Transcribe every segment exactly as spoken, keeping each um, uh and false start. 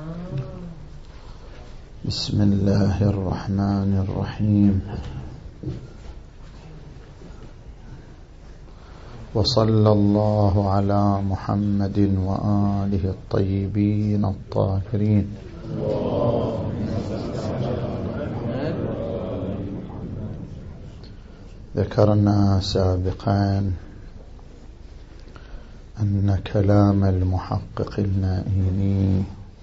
بسم الله الرحمن الرحيم. وصلى الله على محمد وآله الطيبين الطاهرين. ذكرنا سابقا أن كلام المحقق النائيني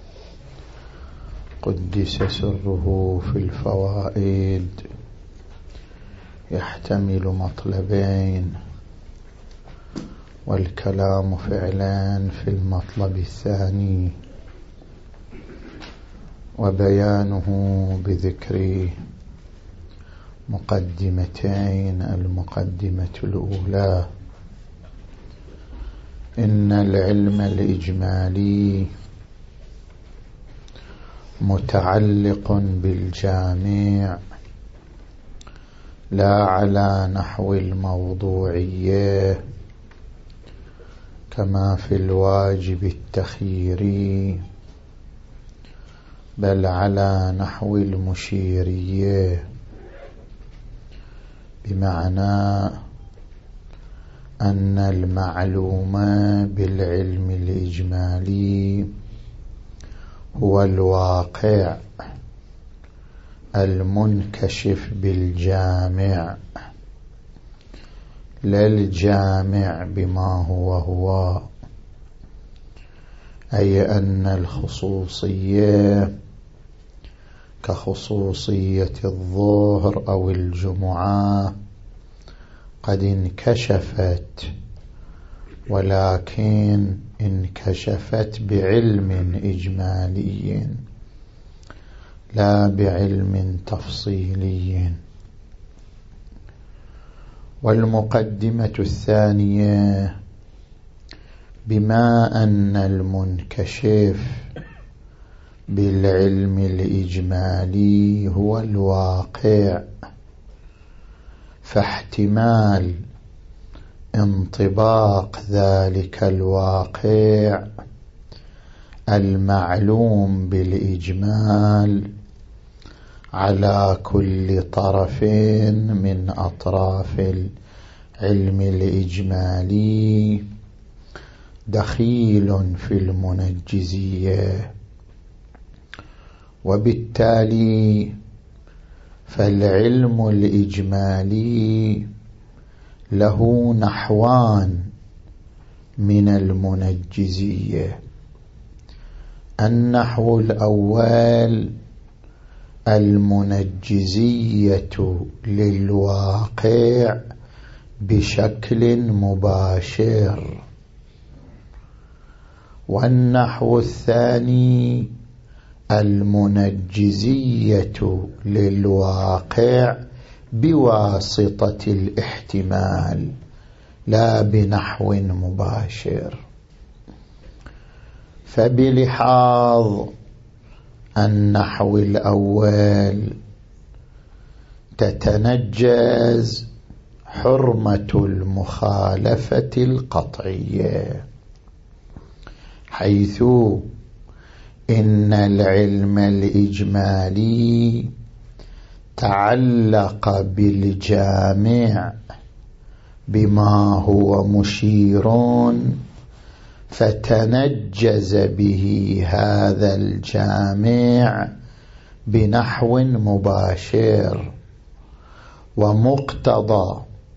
قدس سره في الفوائد يحتمل مطلبين، والكلام فعلا في المطلب الثاني، وبيانه بذكر مقدمتين. المقدمة الأولى: إن العلم الإجمالي متعلق بالجامع لا على نحو الموضوعية كما في الواجب التخييري، بل على نحو المشيرية، بمعنى أن المعلوم بالعلم الإجمالي هو الواقع المنكشف بالجامع، لا الجامع بما هو هو، أي أن الخصوصية كخصوصية الظهر أو الجمعة قد انكشفت، ولكن انكشفت بعلم إجمالي لا بعلم تفصيلي. والمقدمة الثانية: بما أن المنكشف بالعلم الإجمالي هو الواقع، فاحتمال انطباق ذلك الواقع المعلوم بالإجمال على كل طرف من أطراف العلم الإجمالي دخيل في المنجزية، وبالتالي فالعلم الإجمالي له نحوان من المنجزية. النحو الأول المنجزية للواقع بشكل مباشر، والنحو الثاني المنجزية للواقع بواسطة الاحتمال لا بنحو مباشر. فبلحاظ النحو الأول تتنجز حرمة المخالفة القطعية، حيث إن العلم الإجمالي تعلق بالجامع بما هو مشير، فتنجز به هذا الجامع بنحو مباشر. ومقتضى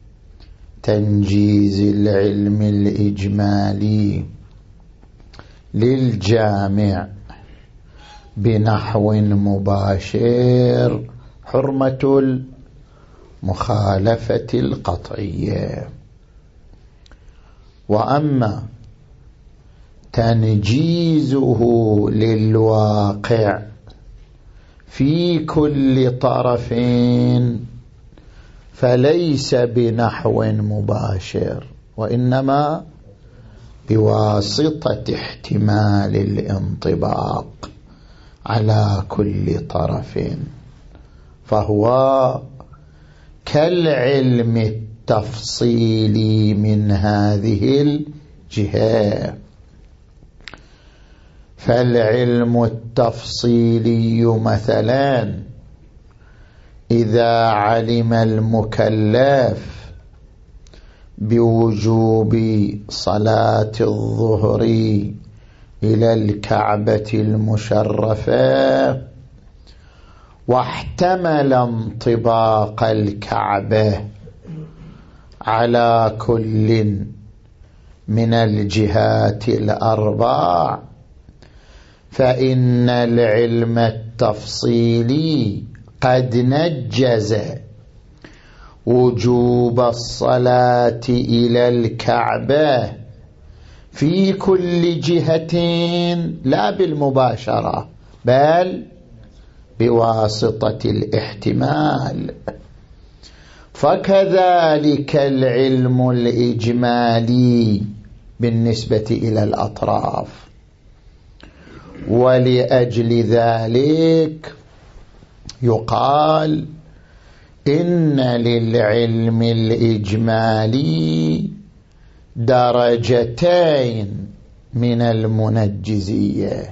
تنجيز العلم الإجمالي للجامع بنحو مباشر حرمة المخالفة القطعية. وأما تنجيزه للواقع في كل طرف فليس بنحو مباشر، وإنما بواسطة احتمال الانطباق على كل طرف، فهو كالعلم التفصيلي من هذه الجهة. فالعلم التفصيلي مثلا إذا علم المكلف بوجوب صلاة الظهر إلى الكعبة المشرفة واحتمل انطباق الكعبة على كل من الجهات الأربع، فإن العلم التفصيلي قد نجز وجوب الصلاة إلى الكعبة في كل جهة لا بالمباشرة بل بواسطة الاحتمال. فكذلك العلم الإجمالي بالنسبة إلى الأطراف. ولأجل ذلك يقال إن للعلم الإجمالي درجتين من المنجزية: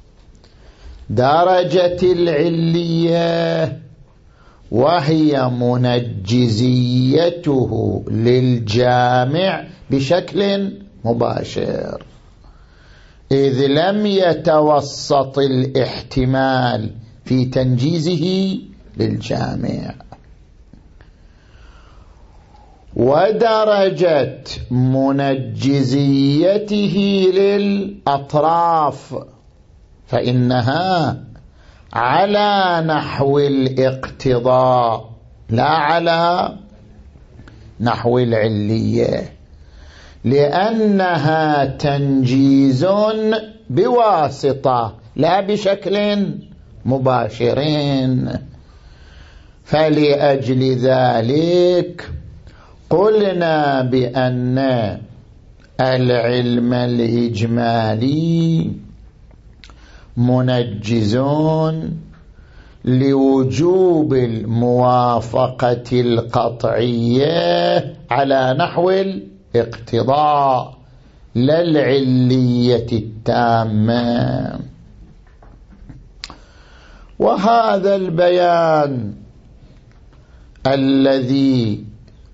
درجة العلية وهي منجزيته للجامع بشكل مباشر، إذ لم يتوسط الاحتمال في تنجيزه للجامع. ودرجة منجزيته للأطراف فإنها على نحو الاقتضاء لا على نحو العلية، لأنها تنجيز بواسطة لا بشكل مباشر. فلأجل ذلك قلنا بأن العلم الإجمالي منجز لوجوب الموافقة القطعية على نحو الاقتضاء لا العلية التامة. وهذا البيان الذي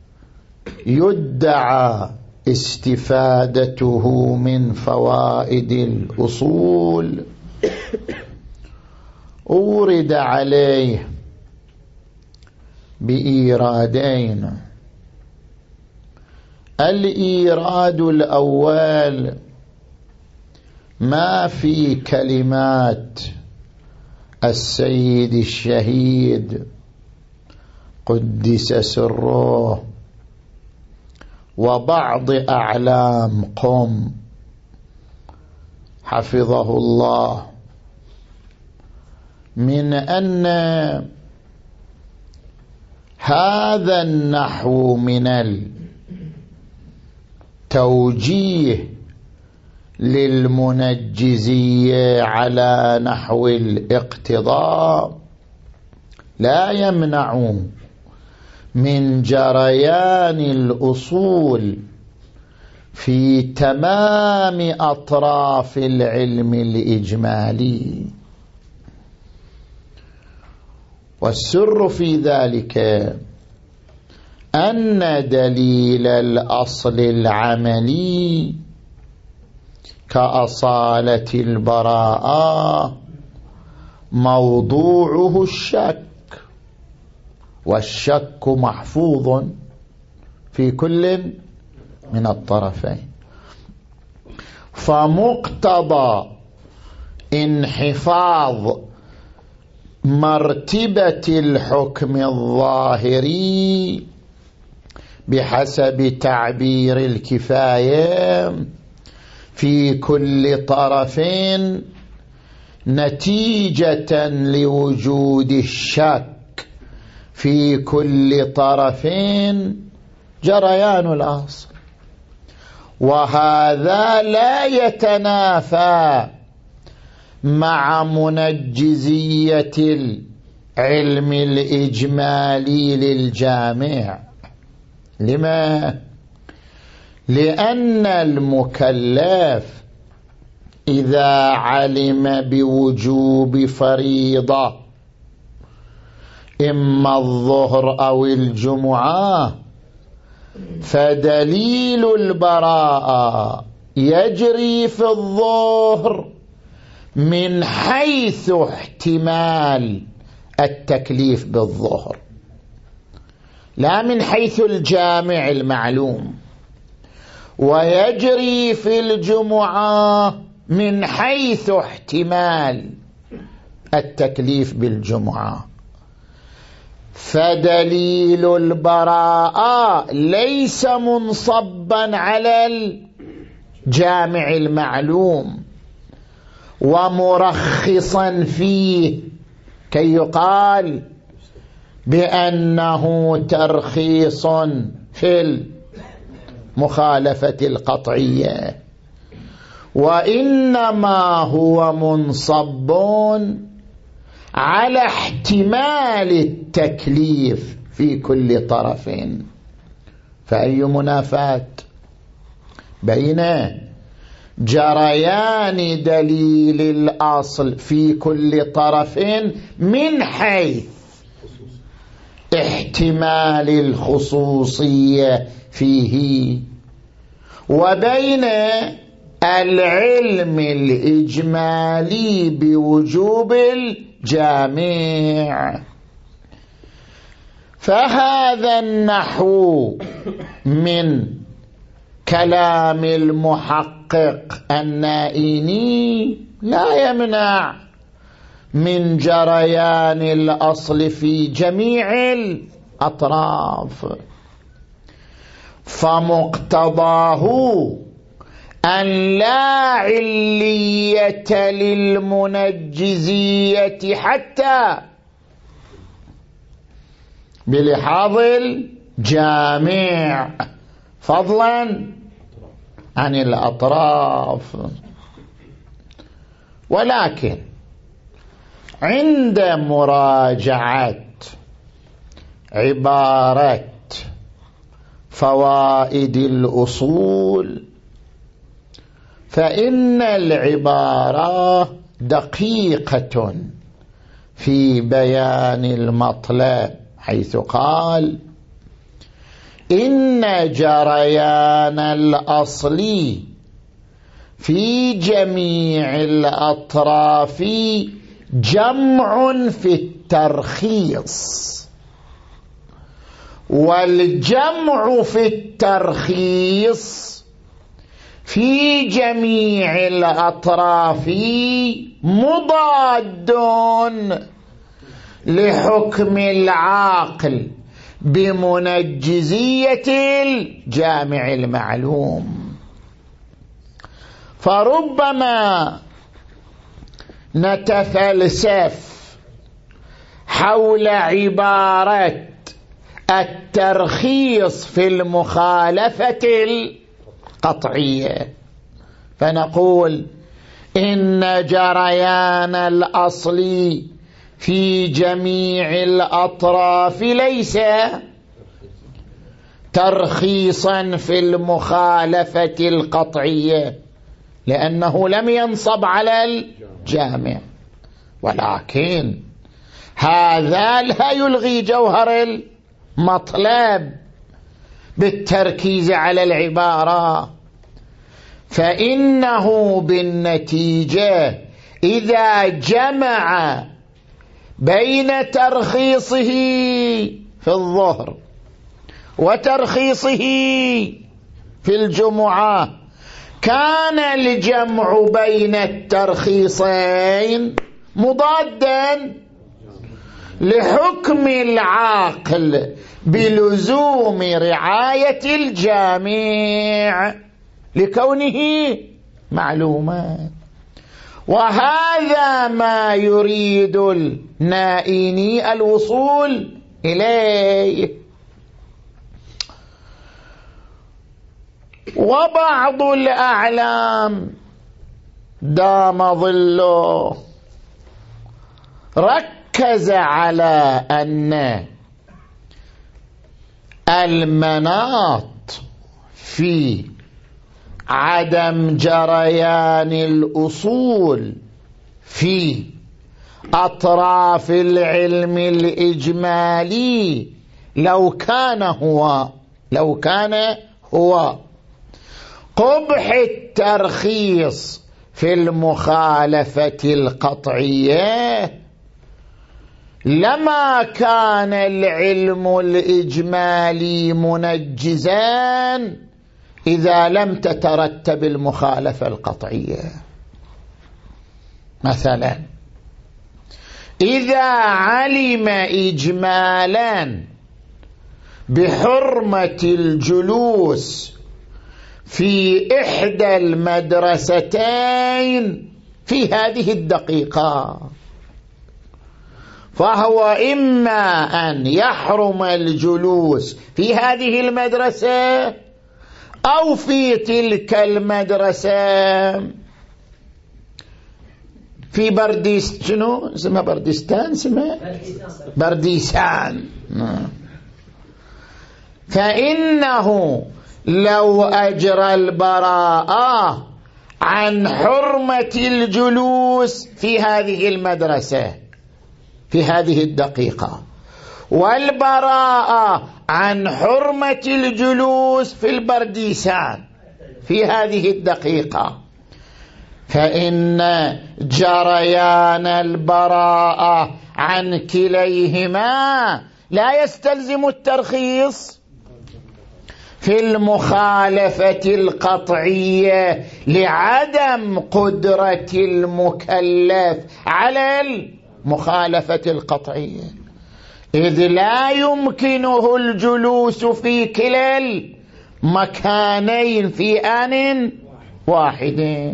يدعى استفادته من فوائد الأصول أورد عليه بإيرادين. الإيراد الأول ما في كلمات السيد الشهيد قدس سره وبعض أعلام قم حفظه الله من أن هذا النحو من التوجيه للمنجزية على نحو الاقتضاء لا يمنع من جريان الأصول في تمام أطراف العلم الإجمالي. والسر في ذلك أن دليل الأصل العملي كأصالة البراءة موضوعه الشك، والشك محفوظ في كل من الطرفين. فمقتضى انحفاظ مرتبة الحكم الظاهري بحسب تعبير الكفاية في كل طرف نتيجة لوجود الشك في كل طرف جريان الأصل. وهذا لا يتنافى مع منجزية العلم الإجمالي للجامع. لما؟ لأن المكلف إذا علم بوجوب فريضة إما الظهر أو الجمعة فدليل البراءة يجري في الظهر من حيث احتمال التكليف بالظهر، لا من حيث الجامع المعلوم، ويجري في الجمعة من حيث احتمال التكليف بالجمعة. فدليل البراءة ليس منصبا على الجامع المعلوم ومرخصا فيه كي يقال بأنه ترخيص في المخالفة القطعية، وإنما هو منصب على احتمال التكليف في كل طرف. فأي منافاة بين جريان دليل الأصل في كل طرف من حيث احتمال الخصوصية فيه وبين العلم الإجمالي بوجوب الجامع. فهذا النحو من كلام المحقق النائيني لا يمنع من جريان الأصل في جميع الأطراف، فمقتضاه أن لا علية للمنجزية حتى بلحاظ الجامع فضلا عن الأطراف. ولكن عند مراجعة عبارة فوائد الأصول فإن العبارة دقيقة في بيان المطلب، حيث قال إن جريان الأصل في جميع الأطراف جمع في الترخيص، والجمع في الترخيص في جميع الأطراف مضاد لحكم العاقل بمنجزية الجامع المعلوم. فربما نتفلسف حول عبارة الترخيص في المخالفة القطعية فنقول إن جريان الأصل في جميع الأطراف ليس ترخيصا في المخالفة القطعية لأنه لم ينصب على الجامع، ولكن هذا لا يلغي جوهر المطلب بالتركيز على العبارة، فإنه بالنتيجة إذا جمع بين ترخيصه في الظهر وترخيصه في الجمعة كان الجمع بين الترخيصين مضادا لحكم العاقل بلزوم رعاية الجامع لكونه معلوما. وهذا ما يريد النائيني الوصول إليه. وبعض الأعلام دام ظله ركز على أن المناط في عدم جريان الأصول في أطراف العلم الإجمالي لو كان هو لو كان هو قبح الترخيص في المخالفة القطعية، لما كان العلم الإجمالي منجزا إذا لم تترتب المخالفة القطعية. مثلا إذا علم إجمالا بحرمة الجلوس في إحدى المدرستين في هذه الدقيقة، فهو إما أن يحرم الجلوس في هذه المدرسة أو في تلك المدرسة في برديس شنو اسمها برديستان اسمها برديسان. فإنه لو أجرى البراءة عن حرمة الجلوس في هذه المدرسة في هذه الدقيقة والبراءة عن حرمة الجلوس في البرديسان في هذه الدقيقة، فإن جريان البراءة عن كليهما لا يستلزم الترخيص في المخالفة القطعية لعدم قدرة المكلف على المخالفة القطعية، إذ لا يمكنه الجلوس في كلا المكانين في آن واحد.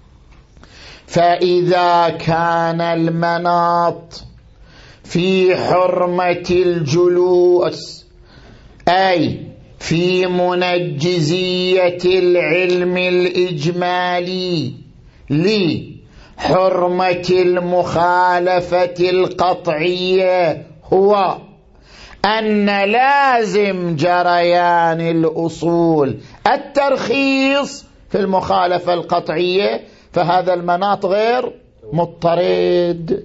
فإذا كان المناط في حرمة الجلوس أي في منجزية العلم الإجمالي لحرمة المخالفة القطعية هو أن لازم جريان الأصول الترخيص في المخالفة القطعية، فهذا المناط غير مضطرد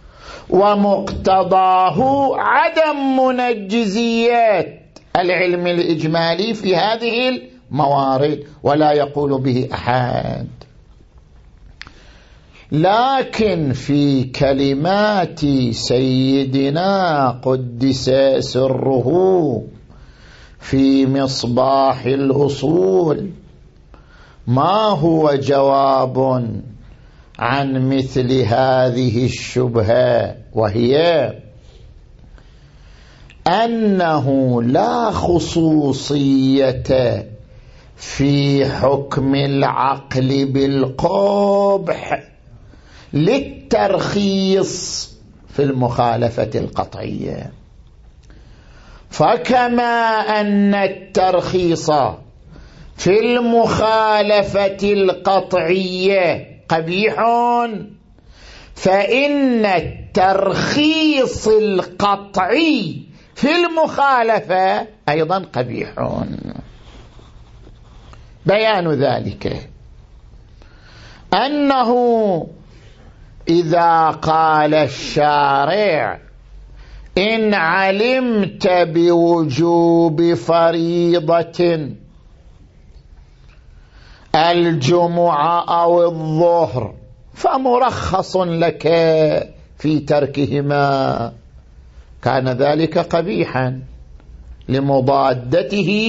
ومقتضاه عدم منجزية العلم الإجمالي في هذه الموارد ولا يقول به أحد. لكن في كلمات سيدنا قدس سره في مصباح الأصول ما هو جواب عن مثل هذه الشبهة، وهي أنه لا خصوصية في حكم العقل بالقبح للترخيص في المخالفة القطعية، فكما أن الترخيص في المخالفة القطعية قبيح، فإن الترخيص القطعي في المخالفة أيضا قبيح. بيان ذلك أنه إذا قال الشارع إن علمت بوجوب فريضة الجمعة أو الظهر فمرخص لك في تركهما، كان ذلك قبيحا لمضادته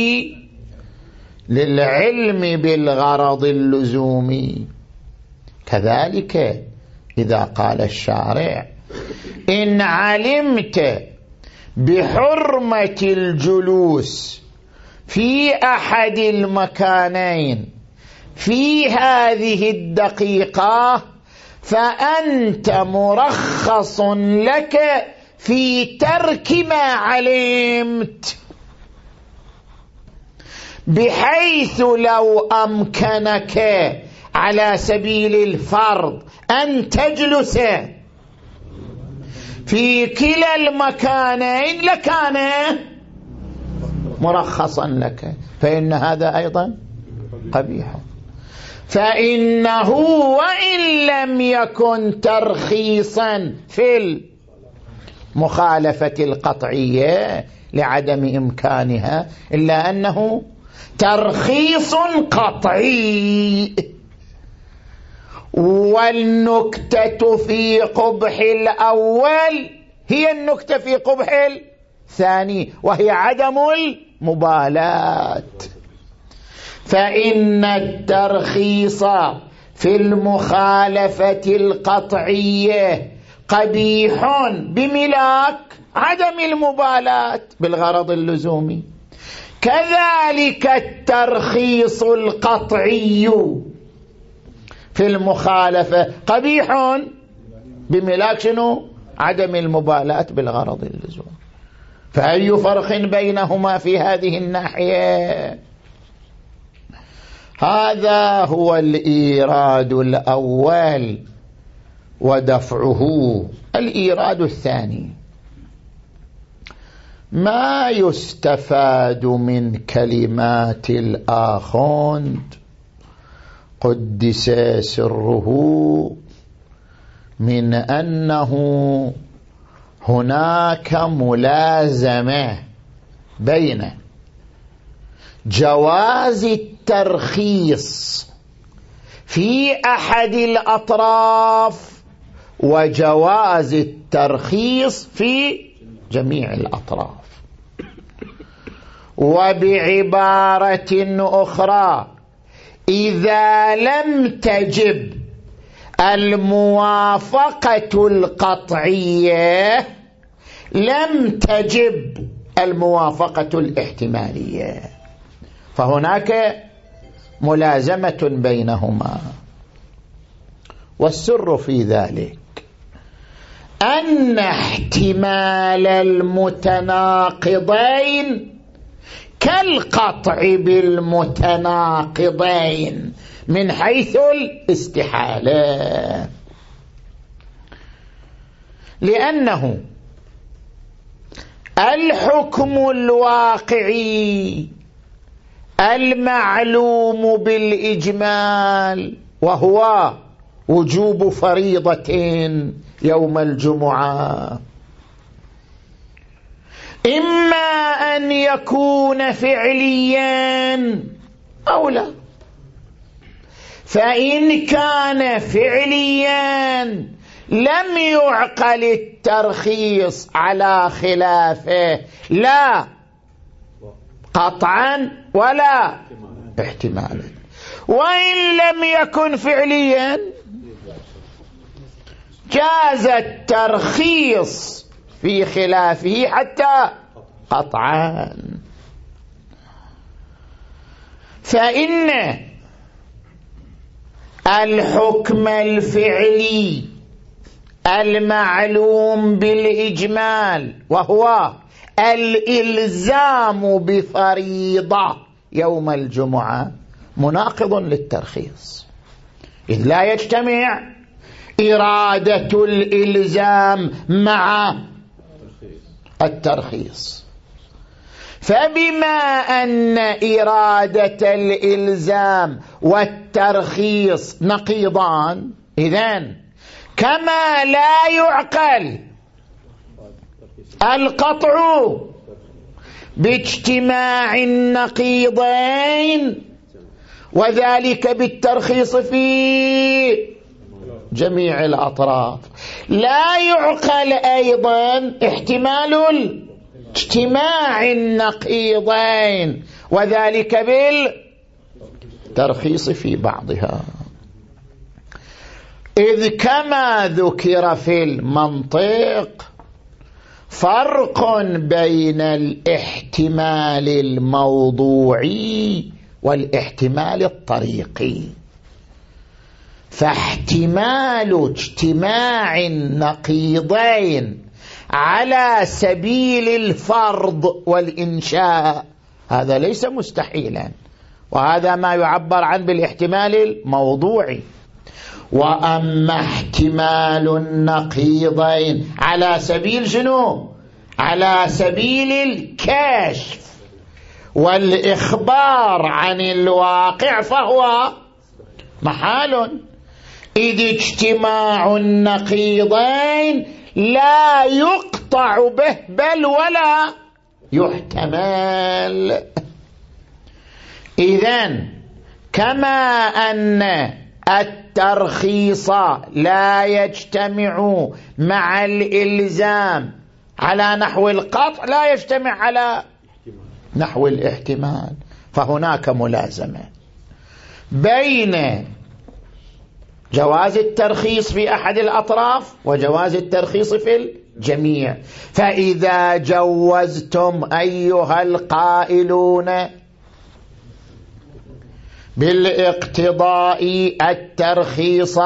للعلم بالغرض اللزومي. كذلك إذا قال الشارع إن علمت بحرمة الجلوس في أحد المكانين في هذه الدقيقة فأنت مرخص لك في ترك ما علمت، بحيث لو أمكنك على سبيل الفرض أن تجلس في كلا المكانين لكان مرخصا لك، فإن هذا أيضا قبيح. فإنه وإن لم يكن ترخيصا في المخالفة القطعية لعدم إمكانها، إلا أنه ترخيص قطعي. والنكتة في قبح الأول هي النكتة في قبح الثاني، وهي عدم المبالاة. فإن الترخيص في المخالفة القطعية قبيح بملاك عدم المبالاة بالغرض اللزومي، كذلك الترخيص القطعي في المخالفة قبيح بملاك شنو؟ عدم المبالاة بالغرض اللزومي. فأي فرق بينهما في هذه الناحية؟ هذا هو الإيراد الأول ودفعه. الإيراد الثاني: ما يستفاد من كلمات الآخوند قدس سره من أنه هناك ملازمة بين جواز الترخيص في أحد الأطراف وجواز الترخيص في جميع الأطراف. وبعبارة أخرى: إذا لم تجب الموافقة القطعية لم تجب الموافقة الاحتمالية، فهناك ملازمة بينهما. والسر في ذلك أن احتمال المتناقضين كالقطع بالمتناقضين من حيث الاستحالة، لأنه الحكم الواقعي المعلوم بالإجمال وهو وجوب فريضة يوم الجمعة إما أن يكون فعليا أو لا. فإن كان فعليا لم يعقل الترخيص على خلافه لا قطعا ولا احتمالا. وإن لم يكن فعليا جاز الترخيص في خلافه حتى قطعا. فإن الحكم الفعلي المعلوم بالإجمال وهو الإلزام بفريضة يوم الجمعة مناقض للترخيص، إذ لا يجتمع إرادة الإلزام مع الترخيص. فبما أن إرادة الإلزام والترخيص نقيضان، إذن كما لا يعقل القطع باجتماع النقيضين وذلك بالترخيص في جميع الأطراف، لا يعقل أيضا احتمال اجتماع النقيضين وذلك بالترخيص في بعضها. إذ كما ذكر في المنطق فرق بين الاحتمال الموضوعي والاحتمال الطريقي، فاحتمال اجتماع النقيضين على سبيل الفرض والإنشاء هذا ليس مستحيلا، وهذا ما يعبر عنه بالاحتمال الموضوعي. وأما احتمال النقيضين على سبيل شنو؟ على سبيل الكشف والإخبار عن الواقع فهو محال، إذ اجتماع النقيضين لا يقطع به بل ولا يحتمل. إذن كما أن الترخيص لا يجتمع مع الإلزام على نحو القطع لا يجتمع على نحو الاحتمال، فهناك ملازمة بين جواز الترخيص في أحد الأطراف وجواز الترخيص في الجميع. فإذا جوزتم أيها القائلون بالاقتضاء الترخيص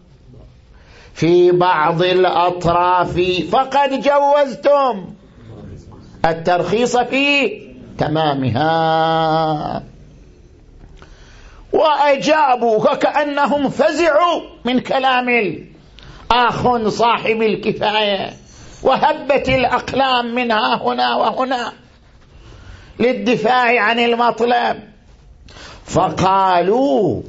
في بعض الأطراف فقد جوزتم الترخيص في تمامها. وأجابوا وكأنهم فزعوا من كلام الآخ صاحب الكفاية، وهبت الأقلام من ها هنا وهنا للدفاع عن المطلب، فقالوا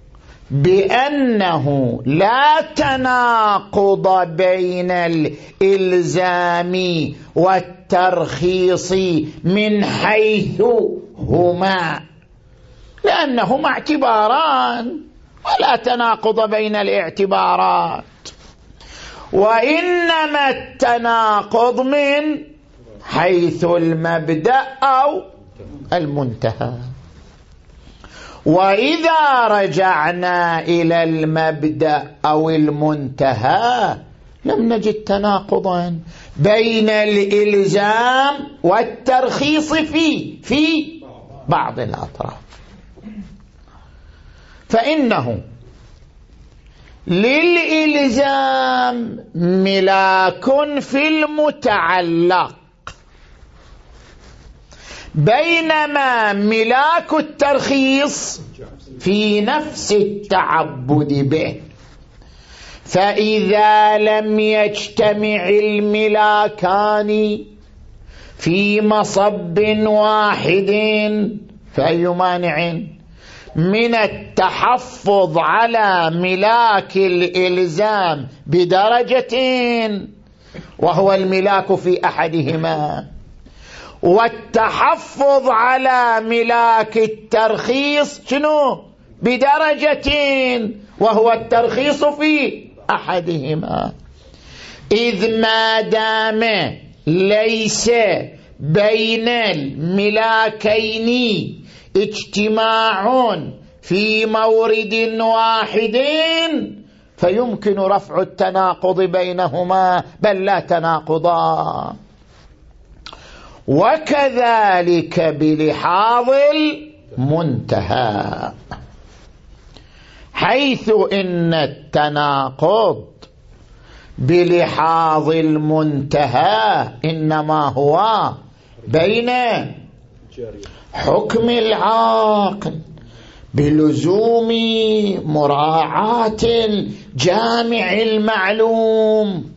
بأنه لا تناقض بين الإلزام والترخيص من حيث هما، لأنهما اعتباران ولا تناقض بين الاعتبارات، وإنما التناقض من حيث المبدأ أو المنتهى. وإذا رجعنا إلى المبدأ أو المنتهى لم نجد تناقضا بين الإلزام والترخيص في في بعض الأطراف، فإنه للإلزام ملاك في المتعلق، بينما ملاك الترخيص في نفس التعبد به. فإذا لم يجتمع الملاكان في مصب واحد فأي مانع من التحفظ على ملاك الإلزام بدرجتين وهو الملاك في أحدهما، والتحفظ على ملاك الترخيص شنو بدرجتين وهو الترخيص في أحدهما. إذ ما دام ليس بين الملاكين اجتماع في مورد واحد فيمكن رفع التناقض بينهما بل لا تناقضا. وكذلك بلحاظ المنتهى، حيث إن التناقض بلحاظ المنتهى إنما هو بين حكم العاقل بلزوم مراعاة الجامع المعلوم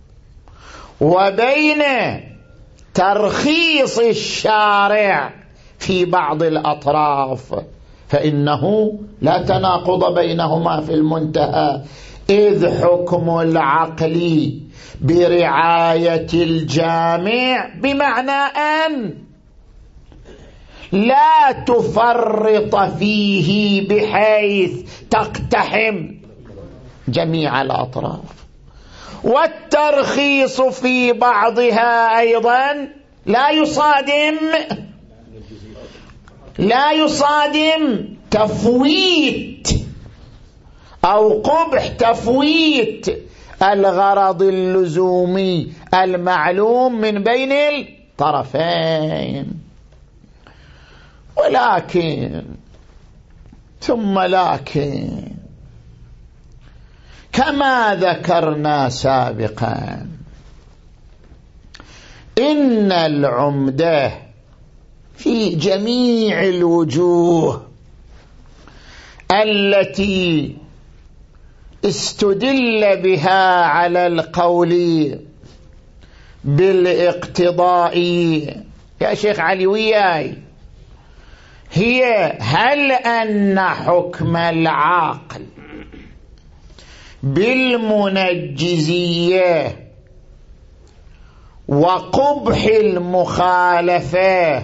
وبين ترخيص الشارع في بعض الأطراف، فإنه لا تناقض بينهما في المنتهى، إذ حكم العقل برعاية الجامع بمعنى أن لا تفرط فيه بحيث تقتحم جميع الأطراف، والترخيص في بعضها أيضا لا يصادم لا يصادم تفويت أو قبح تفويت الغرض اللزومي المعلوم من بين الطرفين. ولكن ثم لكن كما ذكرنا سابقا إن العمدة في جميع الوجوه التي استدل بها على القول بالاقتضاء يا شيخ علي وياي، هي هل أن حكم العقل بالمنجزية وقبح المخالفة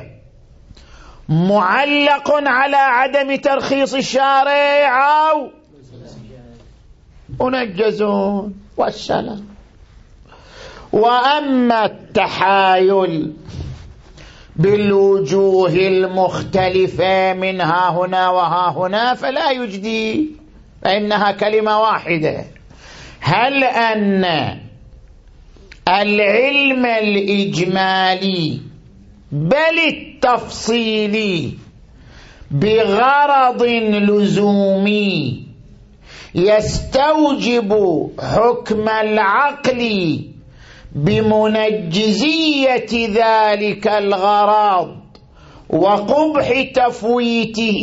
معلق على عدم ترخيص الشارع أو منجزون والسلام. وأما التحايل بالوجوه المختلفة من ها هنا وها هنا فلا يجدي، فإنها كلمة واحدة. هل أن العلم الإجمالي بل التفصيلي بغرض لزومي يستوجب حكم العقل بمنجزية ذلك الغرض وقبح تفويته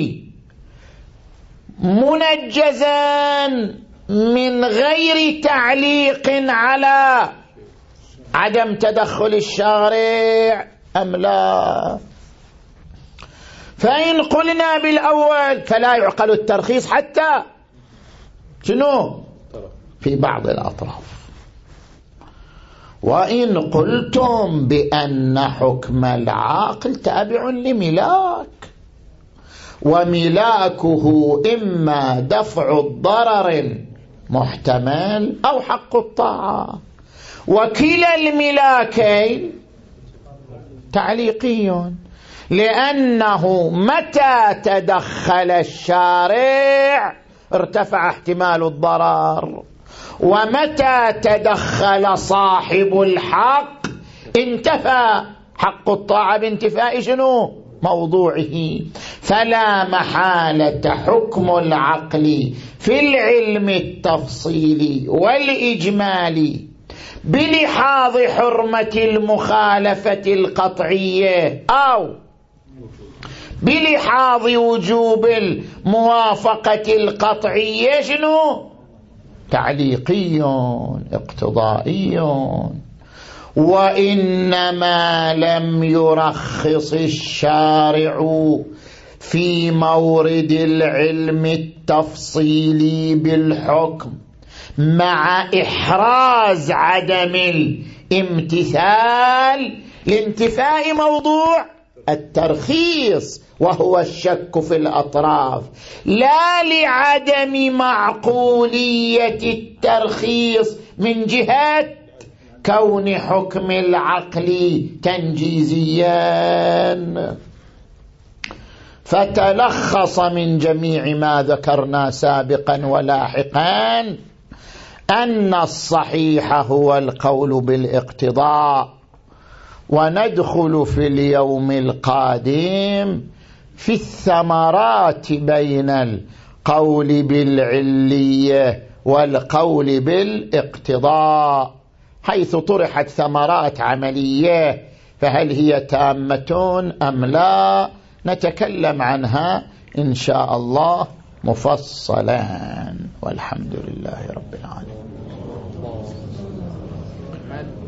منجزا من غير تعليق على عدم تدخل الشارع أم لا؟ فإن قلنا بالأول فلا يعقل الترخيص حتى شنو في بعض الأطراف. وإن قلتم بأن حكم العاقل تابع لملاك، وملاكه إما دفع الضرر المحتمل أو حق الطاعة، وكلا الملاكين تعليقي، لأنه متى تدخل الشارع ارتفع احتمال الضرر، ومتى تدخل صاحب الحق انتفى حق الطاعة بانتفاء شنو موضوعه. فلا محالة حكم العقل في العلم التفصيلي والإجمالي بلحاظ حرمة المخالفة القطعية أو بلحاظ وجوب الموافقة القطعية شنو تعليقي اقتضائي. وإنما لم يرخص الشارع في مورد العلم التفصيلي بالحكم مع إحراز عدم الامتثال لانتفاء موضوع الترخيص وهو الشك في الأطراف، لا لعدم معقولية الترخيص من جهة كون حكم العقل تنجيزيا. فتلخص من جميع ما ذكرنا سابقا ولاحقا أن الصحيح هو القول بالاقتضاء. وندخل في اليوم القادم في الثمرات بين القول بالعلية والقول بالاقتضاء، حيث طرحت ثمرات عملية فهل هي تامة أم لا، نتكلم عنها إن شاء الله مفصلا، والحمد لله رب العالمين.